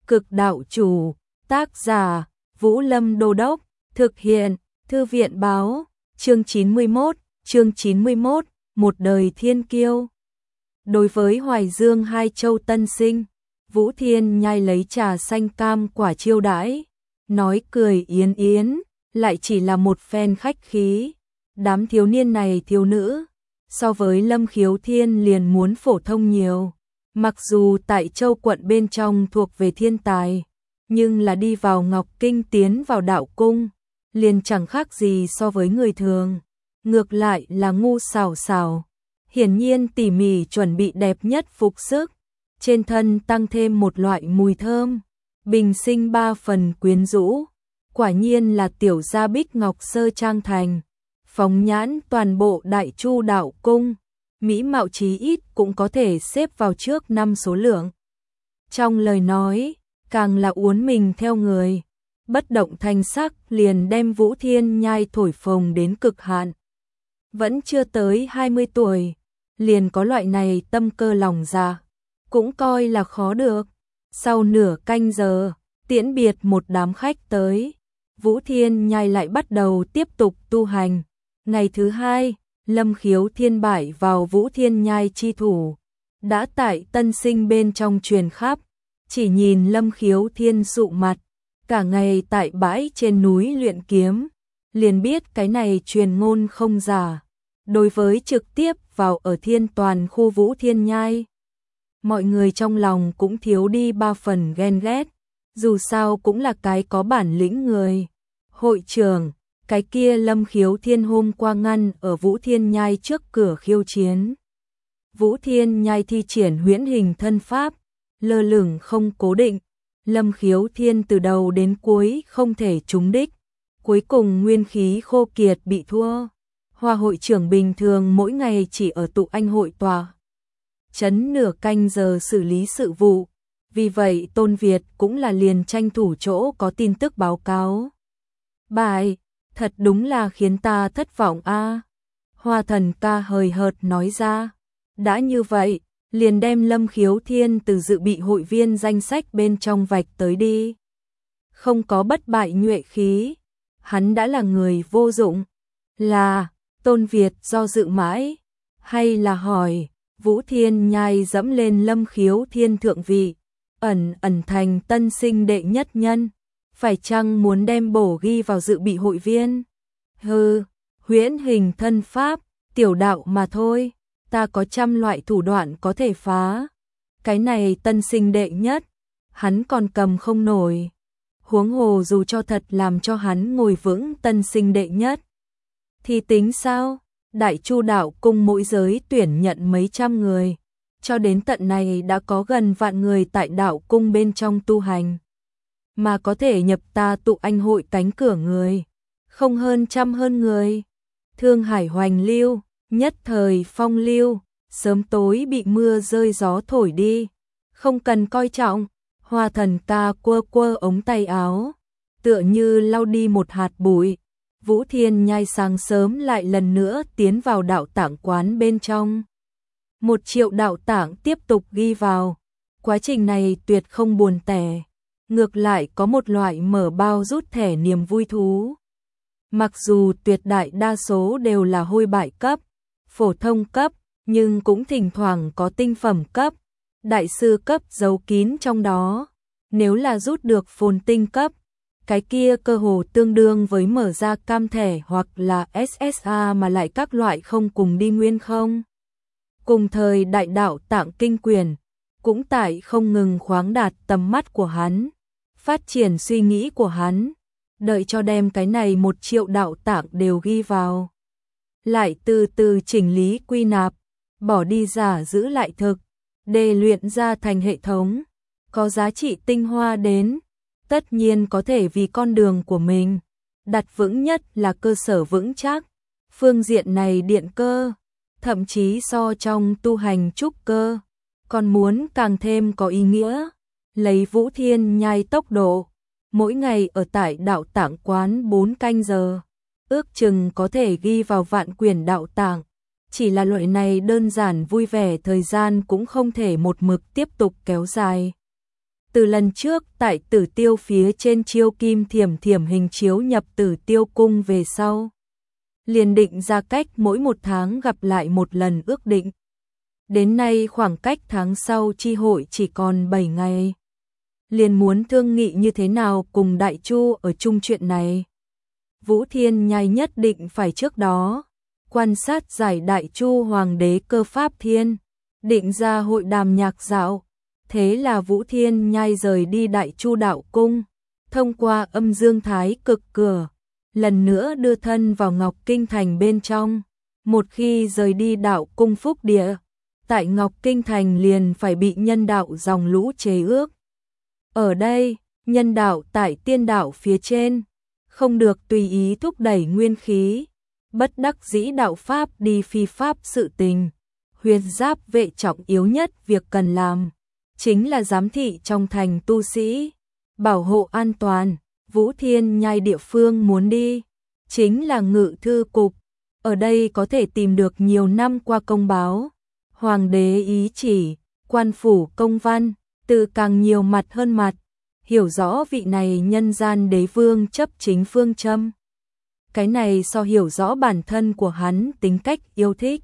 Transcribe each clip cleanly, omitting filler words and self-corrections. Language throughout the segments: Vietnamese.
Cực đạo chủ, tác giả, Vũ Lâm Đô Đốc, thực hiện, Thư viện báo, chương 91, một đời thiên kiêu. Đối với Hoài Dương hai châu tân sinh, Vũ Thiên Nhai lấy trà xanh cam quả chiêu đãi, nói cười yến yến, lại chỉ là một phen khách khí. Đám thiếu niên này thiếu nữ, so với Lâm Khiếu Thiên liền muốn phổ thông nhiều. Mặc dù tại châu quận bên trong thuộc về thiên tài, nhưng là đi vào Ngọc Kinh tiến vào đạo cung, liền chẳng khác gì so với người thường. Ngược lại là ngu xảo xảo, hiển nhiên tỉ mỉ chuẩn bị đẹp nhất phục sức, trên thân tăng thêm một loại mùi thơm, bình sinh ba phần quyến rũ, quả nhiên là tiểu gia Bích Ngọc Sơ Trang Thành, phóng nhãn toàn bộ Đại Chu đạo cung, mỹ mạo chí ít cũng có thể xếp vào trước 5 số lượng. Trong lời nói, càng là uốn mình theo người, bất động thanh sắc liền đem Vũ Thiên Nhai thổi phồng đến cực hạn. Vẫn chưa tới 20 tuổi, liền có loại này tâm cơ lòng dạ, cũng coi là khó được. Sau nửa canh giờ, tiễn biệt một đám khách tới, Vũ Thiên Nhai lại bắt đầu tiếp tục tu hành. Ngày thứ hai, Lâm Khiếu Thiên bại vào Vũ Thiên Nhai chi thủ, đã tại tân sinh bên trong truyền khắp, chỉ nhìn Lâm Khiếu Thiên sụ mặt, cả ngày tại bãi trên núi luyện kiếm, liền biết cái này truyền ngôn không giả. Đối với trực tiếp vào ở thiên toàn khu Vũ Thiên Nhai, mọi người trong lòng cũng thiếu đi 3 phần ghen ghét, dù sao cũng là cái có bản lĩnh người. Hội trưởng, cái kia Lâm Khiếu Thiên hôm qua ngăn ở Vũ Thiên Nhai trước cửa khiêu chiến. Vũ Thiên Nhai thi triển huyễn hình thân pháp, lơ lửng không cố định, Lâm Khiếu Thiên từ đầu đến cuối không thể trúng đích, cuối cùng nguyên khí khô kiệt bị thua. Hoa hội trưởng bình thường mỗi ngày chỉ ở tụ anh hội tòa chấn nửa canh giờ xử lý sự vụ, vì vậy Tôn Việt cũng là liền tranh thủ chỗ có tin tức báo cáo. Bại, thật đúng là khiến ta thất vọng a. Hoa Thần ca hời hợt nói ra, đã như vậy, liền đem Lâm Khiếu Thiên từ dự bị hội viên danh sách bên trong vạch tới đi. Không có bất bại nhuệ khí, hắn đã là người vô dụng. Là, Tôn Việt do dự mãi, hay là hỏi, Vũ Thiên Nhai dẫm lên Lâm Khiếu Thiên thượng vị, ẩn thành tân sinh đệ nhất nhân, phải chăng muốn đem bổ ghi vào dự bị hội viên? Hừ, huyễn hình thân pháp, tiểu đạo mà thôi, ta có trăm loại thủ đoạn có thể phá. Cái này tân sinh đệ nhất, hắn còn cầm không nổi. Huống hồ dù cho thật làm cho hắn ngồi vững tân sinh đệ nhất, thì tính sao? Đại Chu đạo cung mỗi giới tuyển nhận mấy trăm người, cho đến tận này đã có gần vạn người tại đạo cung bên trong tu hành, mà có thể nhập ta tụ anh hội cánh cửa người, không hơn trăm hơn người. Thương Hải hoành lưu, nhất thời phong lưu, sớm tối bị mưa rơi gió thổi đi, không cần coi trọng. Hoa Thần ca quơ quơ ống tay áo, tựa như lau đi một hạt bụi. Vũ Thiên Nhai sáng sớm lại lần nữa tiến vào đạo tạng quán bên trong. 1 triệu đạo tạng tiếp tục ghi vào. Quá trình này tuyệt không buồn tẻ, ngược lại có một loại mở bao rút thẻ niềm vui thú. Mặc dù tuyệt đại đa số đều là hôi bại cấp, phổ thông cấp, nhưng cũng thỉnh thoảng có tinh phẩm cấp, đại sư cấp giấu kín trong đó. Nếu là rút được phồn tinh cấp, cái kia cơ hồ tương đương với mở ra cam thẻ hoặc là SSA mà lại các loại không cùng đi nguyên không. Cùng thời đại đạo tạng kinh quyển, cũng tại không ngừng khoáng đạt tầm mắt của hắn, phát triển suy nghĩ của hắn, đợi cho đem cái này 1 triệu đạo tạng đều ghi vào. Lại từ từ chỉnh lý quy nạp, bỏ đi giả giữ lại thực, để luyện ra thành hệ thống, có giá trị tinh hoa đến. Tất nhiên có thể vì con đường của mình, đặt vững nhất là cơ sở vững chắc. Phương diện này điện cơ, thậm chí so trong tu hành trúc cơ, còn muốn càng thêm có ý nghĩa. Lấy Vũ Thiên Nhai tốc độ, mỗi ngày ở tại đạo tạng quán 4 canh giờ, ước chừng có thể ghi vào vạn quyển đạo tạng. Chỉ là loại này đơn giản vui vẻ thời gian cũng không thể một mực tiếp tục kéo dài. Từ lần trước tại Tử Tiêu phía trên chiêu kim thiểm thiểm hình chiếu nhập Tử Tiêu cung về sau, liền định ra cách mỗi 1 tháng gặp lại một lần ước định. Đến nay khoảng cách tháng sau chi hội chỉ còn 7 ngày. Liền muốn thương nghị như thế nào cùng Đại Chu ở chung chuyện này. Vũ Thiên Nhai nhất định phải trước đó quan sát giải Đại Chu Hoàng đế Cơ Pháp Thiên, định ra hội đàm nhạc dạo. Thế là Vũ Thiên Nhai rời đi Đại Chu đạo cung, thông qua Âm Dương Thái Cực cửa, lần nữa đưa thân vào Ngọc Kinh Thành bên trong. Một khi rời đi đạo cung phúc địa, tại Ngọc Kinh Thành liền phải bị nhân đạo dòng lũ chế ước. Ở đây, nhân đạo tại tiên đạo phía trên, không được tùy ý thúc đẩy nguyên khí, bất đắc dĩ đạo pháp đi phi pháp sự tình. Huyền giáp vệ trọng yếu nhất việc cần làm chính là giám thị trong thành tu sĩ, bảo hộ an toàn. Vũ Thiên Nhai địa phương muốn đi chính là Ngự Thư Cục, ở đây có thể tìm được nhiều năm qua công báo, hoàng đế ý chỉ, quan phủ công văn, từ càng nhiều mặt hơn mặt, hiểu rõ vị này nhân gian đế vương chấp chính phương châm. Cái này so hiểu rõ bản thân của hắn tính cách yêu thích.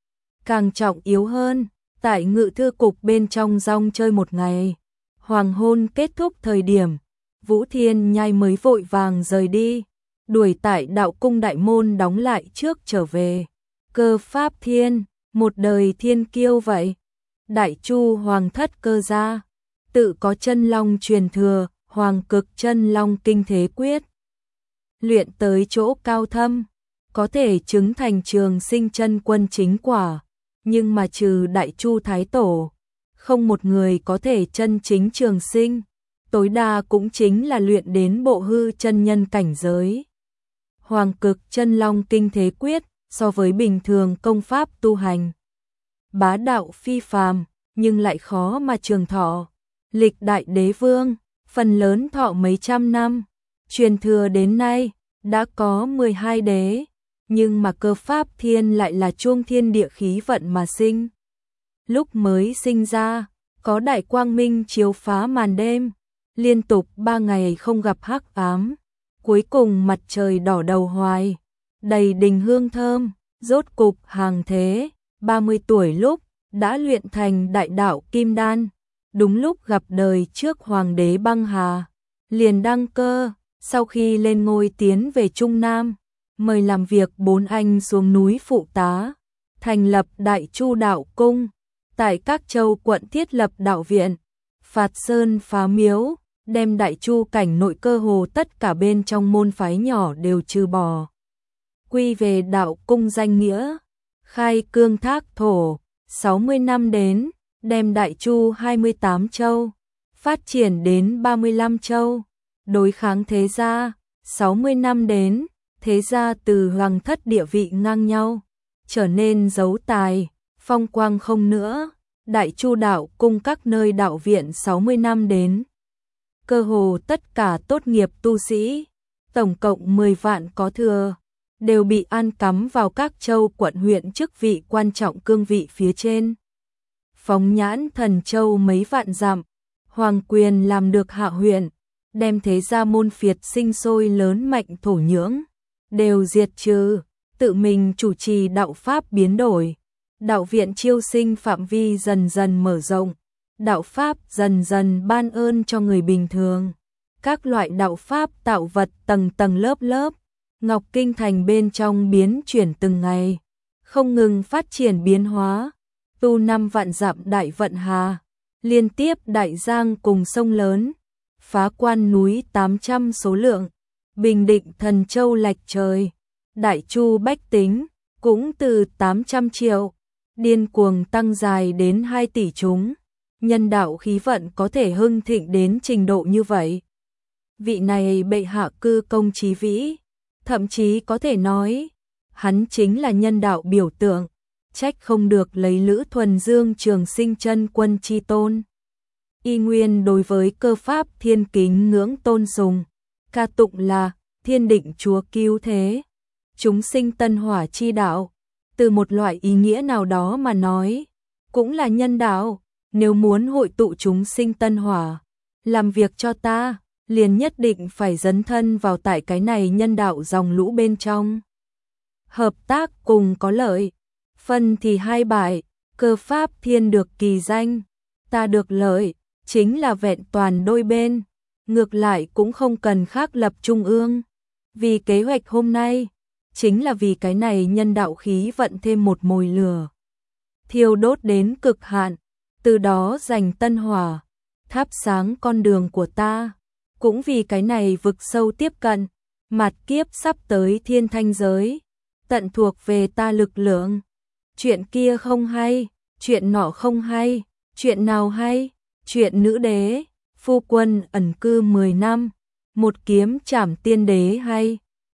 Càng trọng yếu hơn, tại Ngự Thư Cục bên trong rong chơi một ngày, hoàng hôn kết thúc thời điểm, Vũ Thiên Nhai mới vội vàng rời đi, đuổi tại đạo cung đại môn đóng lại trước trở về. Cơ Pháp Thiên, một đời thiên kiêu vậy. Đại Chu Hoàng thất Cơ gia, tự có chân long truyền thừa, Hoàng cực chân long kinh thế quyết. Luyện tới chỗ cao thâm, có thể chứng thành trường sinh chân quân chính quả, nhưng mà trừ Đại Chu Thái Tổ, không một người có thể chân chính trường sinh, tối đa cũng chính là luyện đến bộ hư chân nhân cảnh giới. Hoàng cực chân long kinh thế quyết, so với bình thường công pháp tu hành, bá đạo phi phàm, nhưng lại khó mà trường thọ. Lịch đại đế vương, phần lớn thọ mấy trăm năm, truyền thừa đến nay, đã có 12 đế, nhưng mà Cơ Pháp Thiên lại là chuông thiên địa khí vận mà sinh. Lúc mới sinh ra, có đại quang minh chiếu phá màn đêm, liên tục 3 ngày không gặp hắc ám, cuối cùng mặt trời đỏ đầu hoài, đầy đình hương thơm, rốt cục hàng thế, 30 tuổi lúc, đã luyện thành đại đạo kim đan. Đúng lúc gặp đời trước hoàng đế Băng Hà, liền đăng cơ, sau khi lên ngôi tiến về Trung Nam, mời làm việc 4 anh xuống núi phụ tá, thành lập Đại Chu đạo cung, tại các châu quận thiết lập đạo viện, phạt sơn phá miếu, đem Đại Chu cảnh nội cơ hồ tất cả bên trong môn phái nhỏ đều trừ bỏ. Quy về đạo cung danh nghĩa, khai cương thác thổ, 60 năm đến, đem Đại Chu 28 châu, phát triển đến 35 châu, đối kháng thế gia, 60 năm đến, thế gia từ hoàng thất địa vị ngang nhau, trở nên giấu tài, phong quang không nữa. Đại Chu đạo cung các nơi đạo viện 60 năm đến, cơ hồ tất cả tốt nghiệp tu sĩ, tổng cộng 10 vạn có thừa, đều bị an cắm vào các châu quận huyện chức vị quan trọng cương vị phía trên. Phóng nhãn Thần Châu mấy vạn dặm, hoàng quyền làm được hạ huyện, đem thế gia môn phiệt sinh sôi lớn mạnh thổ nhưỡng, đều diệt trừ, tự mình chủ trì đạo pháp biến đổi, đạo viện chiêu sinh phạm vi dần dần mở rộng, đạo pháp dần dần ban ơn cho người bình thường, các loại đạo pháp tạo vật tầng tầng lớp lớp, Ngọc Kinh Thành bên trong biến chuyển từng ngày, không ngừng phát triển biến hóa. Tu 5 vạn dặm đại vận hà, liên tiếp đại giang cùng sông lớn, phá quan núi 800 số lượng, bình định Thần Châu lệch trời, Đại Chu bách tính, cũng từ 800 triệu, điên cuồng tăng dài đến 2 tỷ chúng, nhân đạo khí vận có thể hưng thịnh đến trình độ như vậy. Vị này bệ hạ cư công chí vĩ, thậm chí có thể nói, hắn chính là nhân đạo biểu tượng. Trách không được lấy Lữ Thuần Dương trường sinh chân quân chi tôn. Y nguyên đối với Cơ Pháp Thiên kính ngưỡng tôn sùng, ca tụng là thiên định chúa cứu thế, chúng sinh tân hỏa chi đạo, từ một loại ý nghĩa nào đó mà nói, cũng là nhân đạo, nếu muốn hội tụ chúng sinh tân hỏa, làm việc cho ta, liền nhất định phải dấn thân vào tại cái này nhân đạo dòng lũ bên trong. Hợp tác cùng có lợi, phân thì hai bại, cơ pháp thiên được kỳ danh, ta được lợi, chính là vẹn toàn đôi bên, ngược lại cũng không cần khác lập trung ương. Vì kế hoạch hôm nay, chính là vì cái này nhân đạo khí vận thêm một mồi lửa, thiêu đốt đến cực hạn, từ đó giành tân hỏa, thắp sáng con đường của ta, cũng vì cái này vực sâu tiếp cận, mạt kiếp sắp tới thiên thanh giới, tận thuộc về ta lực lượng. Chuyện kia không hay, chuyện nọ không hay, chuyện nào hay, chuyện nữ đế, phu quân ẩn cư 10 năm, một kiếm trảm tiên đế hay.